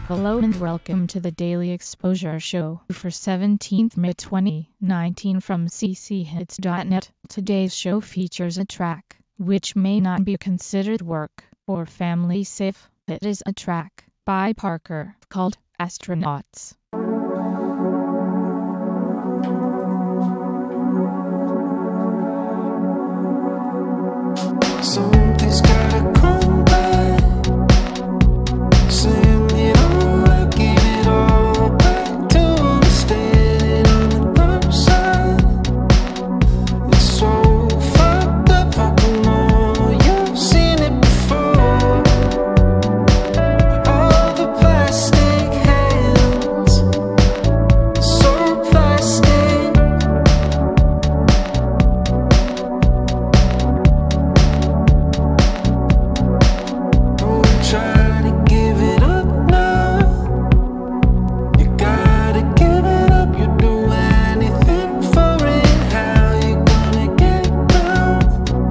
Hello and welcome to the Daily Exposure Show for 17th May 2019 from cchits.net. Today's show features a track which may not be considered work or family safe. It is a track by Parker called Astronauts. Something's gotta come back. Send it all, I give it all back to him. Standing on the other side. It's so fucked up, I don't know. You've seen it before. All the plastic hands, so plastic. Try to give it up now. You gotta give it up. You do anything for it. How you gonna get down?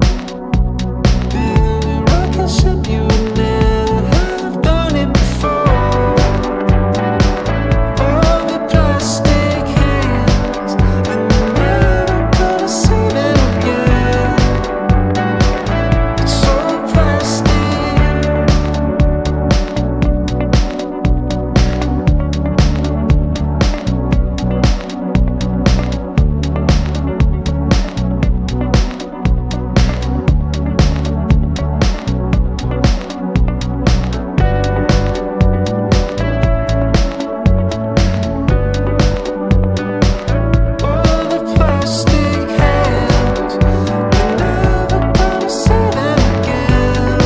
Build a rocket ship, you never have done it before. All the plastic hands, and you're never gonna see them again. It's so plastic. All the plastic hands, you're never gonna see them again.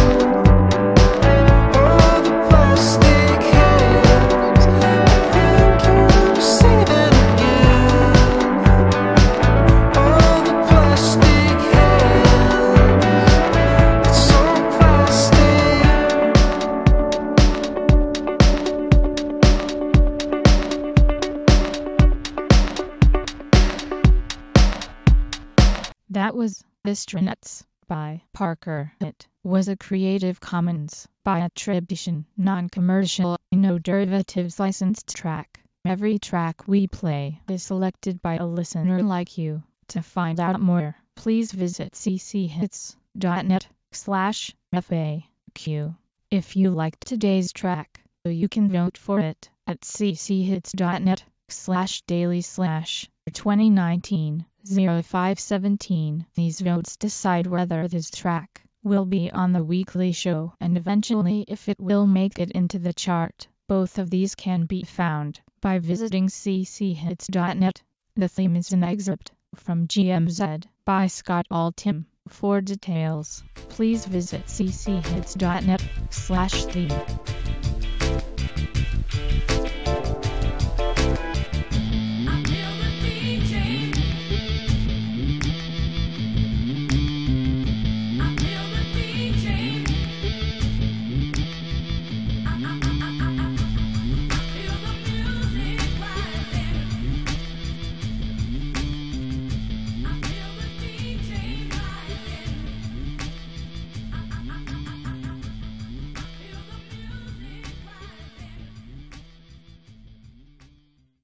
All the plastic hands, I think you'll never see them again. All the plastic hands, it's so plastic. That was Astronauts by Parker. It was a Creative Commons by attribution, non-commercial, no derivatives licensed track. Every track we play is selected by a listener like you. To find out more, please visit cchits.net/FAQ. If you liked today's track, you can vote for it at cchits.net/daily/2019-0517. These votes decide whether this track will be on the weekly show and eventually if it will make it into the chart. Both of these can be found by visiting cchits.net. The theme is an excerpt from GMZ by Scott Altham. For details, please visit cchits.net/theme.